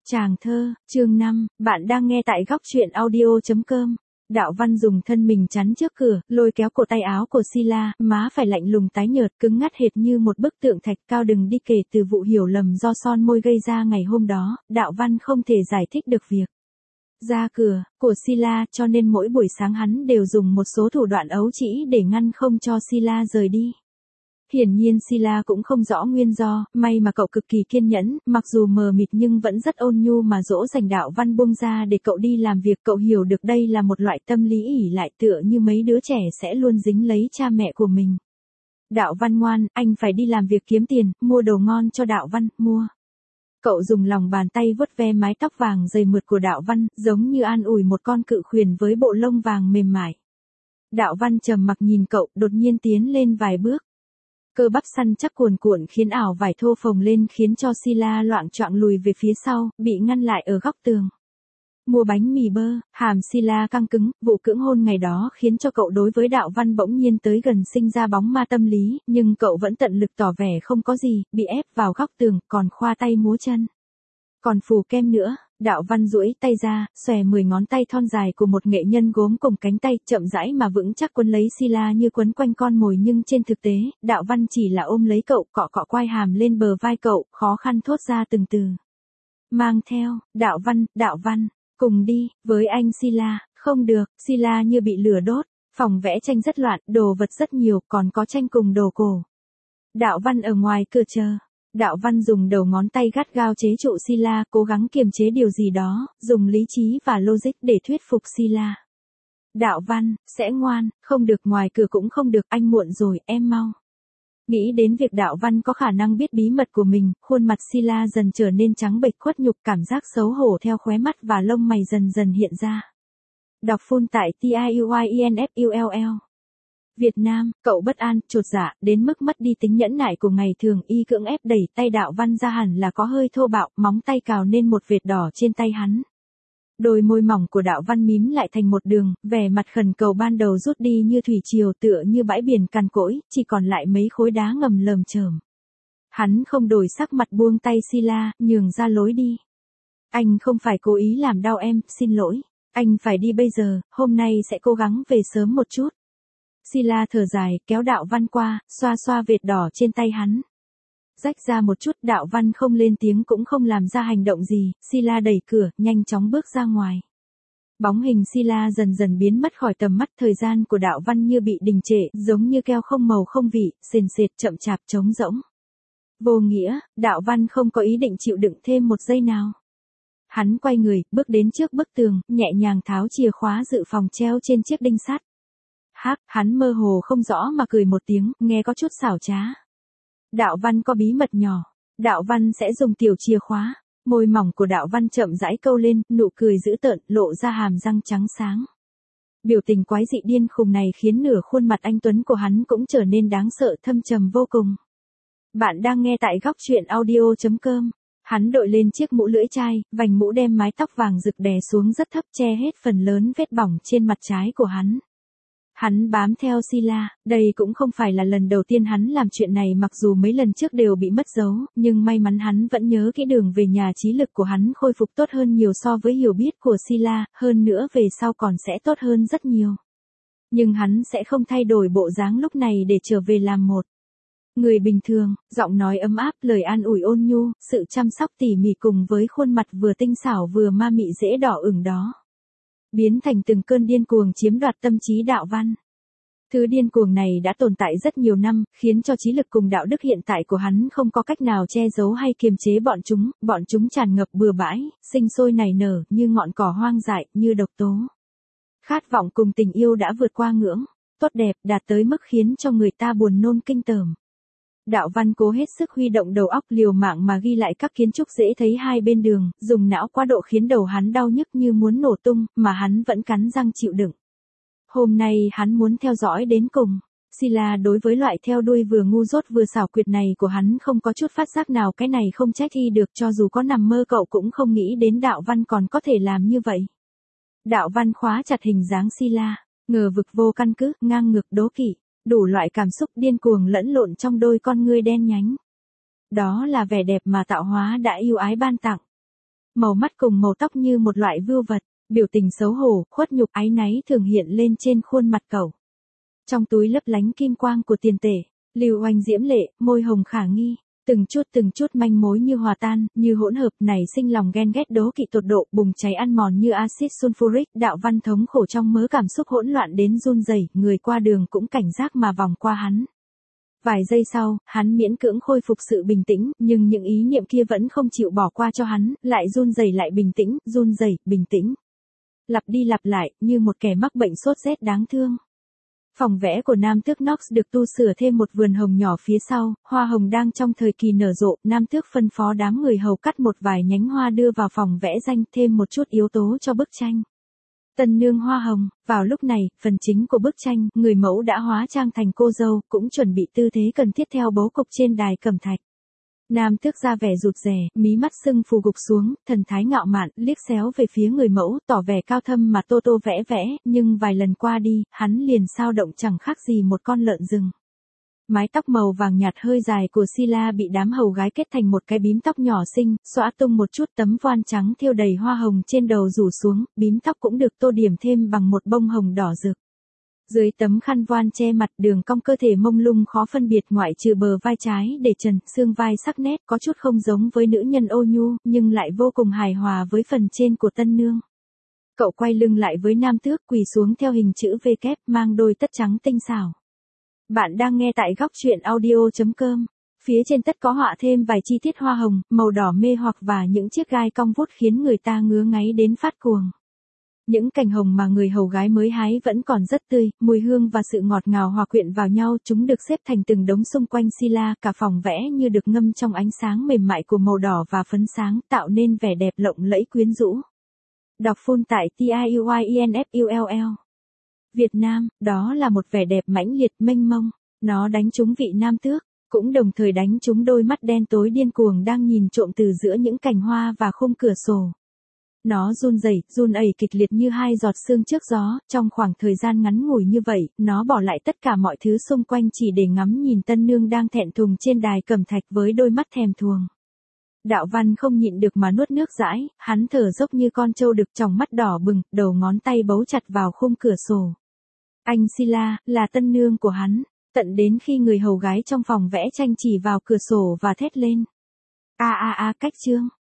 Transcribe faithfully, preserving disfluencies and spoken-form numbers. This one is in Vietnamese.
Tràng thơ, chương năm, bạn đang nghe tại góc truyện audio chấm com. Đạo Văn dùng thân mình chắn trước cửa, lôi kéo cổ tay áo của Sila, má phải lạnh lùng tái nhợt, cứng ngắt hệt như một bức tượng thạch cao đừng đi kể từ vụ hiểu lầm do son môi gây ra ngày hôm đó, Đạo Văn không thể giải thích được việc ra cửa của Sila, cho nên mỗi buổi sáng hắn đều dùng một số thủ đoạn ấu trĩ để ngăn không cho Sila rời đi. Hiển nhiên Sila cũng không rõ nguyên do, may mà cậu cực kỳ kiên nhẫn, mặc dù mờ mịt nhưng vẫn rất ôn nhu mà dỗ dành Đạo Văn buông ra để cậu đi làm việc. Cậu hiểu được đây là một loại tâm lý ỷ lại tựa như mấy đứa trẻ sẽ luôn dính lấy cha mẹ của mình. Đạo Văn ngoan, anh phải đi làm việc kiếm tiền, mua đồ ngon cho Đạo Văn, mua. Cậu dùng lòng bàn tay vuốt ve mái tóc vàng dày mượt của Đạo Văn, giống như an ủi một con cự khuyển với bộ lông vàng mềm mại. Đạo Văn trầm mặc nhìn cậu, đột nhiên tiến lên vài bước. Cơ bắp săn chắc cuồn cuộn khiến ảo vải thô phồng lên khiến cho Sila loạng choạng lùi về phía sau, bị ngăn lại ở góc tường. Mua bánh mì bơ, hàm Sila căng cứng, vụ cưỡng hôn ngày đó khiến cho cậu đối với Đạo Văn bỗng nhiên tới gần sinh ra bóng ma tâm lý, nhưng cậu vẫn tận lực tỏ vẻ không có gì, bị ép vào góc tường, còn khoa tay múa chân. Còn phù kem nữa. Đạo Văn duỗi tay ra, xòe mười ngón tay thon dài của một nghệ nhân gốm cùng cánh tay, chậm rãi mà vững chắc quấn lấy Sila như quấn quanh con mồi, nhưng trên thực tế, Đạo Văn chỉ là ôm lấy cậu, cọ cọ quai hàm lên bờ vai cậu, khó khăn thốt ra từng từ. Mang theo, Đạo Văn, Đạo Văn, cùng đi, với anh Sila, không được, Sila như bị lửa đốt, phòng vẽ tranh rất loạn, đồ vật rất nhiều, còn có tranh cùng đồ cổ. Đạo Văn ở ngoài cửa chờ. Đạo Văn dùng đầu ngón tay gắt gao chế trụ Sila, cố gắng kiềm chế điều gì đó, dùng lý trí và logic để thuyết phục Sila. Đạo Văn, sẽ ngoan, không được, ngoài cửa cũng không được, anh muộn rồi, em mau. Nghĩ đến việc Đạo Văn có khả năng biết bí mật của mình, khuôn mặt Sila dần trở nên trắng bệch khuất nhục, cảm giác xấu hổ theo khóe mắt và lông mày dần dần hiện ra. Đọc full tại T I U I E N F U L L. Việt Nam, cậu bất an, chột dạ, đến mức mất đi tính nhẫn nại của ngày thường, y cưỡng ép đẩy tay Đạo Văn ra, hẳn là có hơi thô bạo, móng tay cào nên một vệt đỏ trên tay hắn. Đôi môi mỏng của Đạo Văn mím lại thành một đường, vẻ mặt khẩn cầu ban đầu rút đi như thủy triều, tựa như bãi biển cằn cỗi, chỉ còn lại mấy khối đá ngầm lởm chởm. Hắn không đổi sắc mặt, buông tay Sila, nhường ra lối đi. Anh không phải cố ý làm đau em, xin lỗi. Anh phải đi bây giờ, hôm nay sẽ cố gắng về sớm một chút. Sila thở dài, kéo Đạo Văn qua, xoa xoa vệt đỏ trên tay hắn. Rách ra một chút, Đạo Văn không lên tiếng cũng không làm ra hành động gì, Sila đẩy cửa, nhanh chóng bước ra ngoài. Bóng hình Sila dần dần biến mất khỏi tầm mắt, thời gian của Đạo Văn như bị đình trệ, giống như keo không màu không vị, sền sệt chậm chạp trống rỗng. Vô nghĩa, Đạo Văn không có ý định chịu đựng thêm một giây nào. Hắn quay người, bước đến trước bức tường, nhẹ nhàng tháo chìa khóa dự phòng treo trên chiếc đinh sắt. Hắc, hắn mơ hồ không rõ mà cười một tiếng, nghe có chút xảo trá. Đạo Văn có bí mật nhỏ. Đạo Văn sẽ dùng tiểu chìa khóa. Môi mỏng của Đạo Văn chậm rãi câu lên, nụ cười dữ tợn, lộ ra hàm răng trắng sáng. Biểu tình quái dị điên khùng này khiến nửa khuôn mặt anh tuấn của hắn cũng trở nên đáng sợ, thâm trầm vô cùng. Bạn đang nghe tại góc truyện audio chấm com. Hắn đội lên chiếc mũ lưỡi chai, vành mũ đem mái tóc vàng rực đè xuống rất thấp, che hết phần lớn vết bỏng trên mặt trái của hắn. Hắn bám theo Sila, đây cũng không phải là lần đầu tiên hắn làm chuyện này, mặc dù mấy lần trước đều bị mất dấu, nhưng may mắn hắn vẫn nhớ kỹ đường về nhà, trí lực của hắn khôi phục tốt hơn nhiều so với hiểu biết của Sila, hơn nữa về sau còn sẽ tốt hơn rất nhiều. Nhưng hắn sẽ không thay đổi bộ dáng lúc này để trở về làm một người bình thường, giọng nói ấm áp, lời an ủi ôn nhu, sự chăm sóc tỉ mỉ cùng với khuôn mặt vừa tinh xảo vừa ma mị dễ đỏ ửng đó. Biến thành từng cơn điên cuồng chiếm đoạt tâm trí Đạo Văn. Thứ điên cuồng này đã tồn tại rất nhiều năm, khiến cho trí lực cùng đạo đức hiện tại của hắn không có cách nào che giấu hay kiềm chế bọn chúng, bọn chúng tràn ngập bừa bãi, sinh sôi nảy nở, như ngọn cỏ hoang dại, như độc tố. Khát vọng cùng tình yêu đã vượt qua ngưỡng tốt đẹp, đạt tới mức khiến cho người ta buồn nôn kinh tởm. Đạo Văn cố hết sức huy động đầu óc, liều mạng mà ghi lại các kiến trúc dễ thấy hai bên đường, dùng não quá độ khiến đầu hắn đau nhức như muốn nổ tung, mà hắn vẫn cắn răng chịu đựng. Hôm nay hắn muốn theo dõi đến cùng. Sila đối với loại theo đuôi vừa ngu dốt vừa xảo quyệt này của hắn không có chút phát giác nào, cái này không trách y được, cho dù có nằm mơ cậu cũng không nghĩ đến Đạo Văn còn có thể làm như vậy. Đạo Văn khóa chặt hình dáng Sila, ngờ vực vô căn cứ, ngang ngược, đố kỵ. Đủ loại cảm xúc điên cuồng lẫn lộn trong đôi con ngươi đen nhánh. Đó là vẻ đẹp mà tạo hóa đã yêu ái ban tặng. màu mắt cùng màu tóc như một loại vưu vật, biểu tình xấu hổ, khuất nhục áy náy thường hiện lên trên khuôn mặt cậu. Trong túi lấp lánh kim quang của tiền tệ, Lưu Oanh diễm lệ, môi hồng khả nghi, từng chút từng chút manh mối như hòa tan, như hỗn hợp nảy sinh lòng ghen ghét đố kỵ tột độ, bùng cháy ăn mòn như axit sulfuric, Đạo Văn thống khổ trong mớ cảm xúc hỗn loạn đến run rẩy, người qua đường cũng cảnh giác mà vòng qua hắn. Vài giây sau, hắn miễn cưỡng khôi phục sự bình tĩnh, nhưng những ý niệm kia vẫn không chịu bỏ qua cho hắn, lại run rẩy lại bình tĩnh, run rẩy, bình tĩnh. Lặp đi lặp lại, như một kẻ mắc bệnh sốt rét đáng thương. Phòng vẽ của Nam Tước Knox được tu sửa thêm một vườn hồng nhỏ phía sau, hoa hồng đang trong thời kỳ nở rộ, Nam Tước phân phó đám người hầu cắt một vài nhánh hoa đưa vào phòng vẽ danh, thêm một chút yếu tố cho bức tranh. Tân nương hoa hồng, vào lúc này, phần chính của bức tranh, người mẫu đã hóa trang thành cô dâu, cũng chuẩn bị tư thế cần thiết theo bố cục trên đài cẩm thạch. Nam Tước ra vẻ rụt rè, mí mắt sưng phù gục xuống, thần thái ngạo mạn, liếc xéo về phía người mẫu, tỏ vẻ cao thâm mà tô tô vẽ vẽ, nhưng vài lần qua đi, hắn liền sao động chẳng khác gì một con lợn rừng. Mái tóc màu vàng nhạt hơi dài của Sila bị đám hầu gái kết thành một cái bím tóc nhỏ xinh, xõa tung một chút tấm voan trắng thêu đầy hoa hồng trên đầu rủ xuống, bím tóc cũng được tô điểm thêm bằng một bông hồng đỏ rực. Dưới tấm khăn voan che mặt, đường cong cơ thể mông lung khó phân biệt ngoại trừ bờ vai trái để trần, xương vai sắc nét có chút không giống với nữ nhân ô nhu, nhưng lại vô cùng hài hòa với phần trên của tân nương. Cậu quay lưng lại với Nam Tước, quỳ xuống theo hình chữ V kép, mang đôi tất trắng tinh xảo. Bạn đang nghe tại góc truyện audio chấm com. Phía trên tất có họa thêm vài chi tiết hoa hồng, màu đỏ mê hoặc và những chiếc gai cong vút khiến người ta ngứa ngáy đến phát cuồng. Những cành hồng mà người hầu gái mới hái vẫn còn rất tươi, mùi hương và sự ngọt ngào hòa quyện vào nhau, chúng được xếp thành từng đống xung quanh Sila, cả phòng vẽ như được ngâm trong ánh sáng mềm mại của màu đỏ và phấn sáng, tạo nên vẻ đẹp lộng lẫy quyến rũ. Đọc full tại tiuyinfull. Việt Nam, đó là một vẻ đẹp mãnh liệt mênh mông, nó đánh trúng vị Nam Tước, cũng đồng thời đánh trúng đôi mắt đen tối điên cuồng đang nhìn trộm từ giữa những cành hoa và khung cửa sổ. Nó run rẩy, run ẩy kịch liệt như hai giọt sương trước gió, trong khoảng thời gian ngắn ngủi như vậy, nó bỏ lại tất cả mọi thứ xung quanh chỉ để ngắm nhìn tân nương đang thẹn thùng trên đài cẩm thạch với đôi mắt thèm thuồng. Đạo Văn không nhịn được mà nuốt nước dãi, hắn thở dốc như con trâu đực, tròng mắt đỏ bừng, đầu ngón tay bấu chặt vào khung cửa sổ. Anh Sila, là tân nương của hắn, tận đến khi người hầu gái trong phòng vẽ tranh chỉ vào cửa sổ và thét lên. A a a cách chương.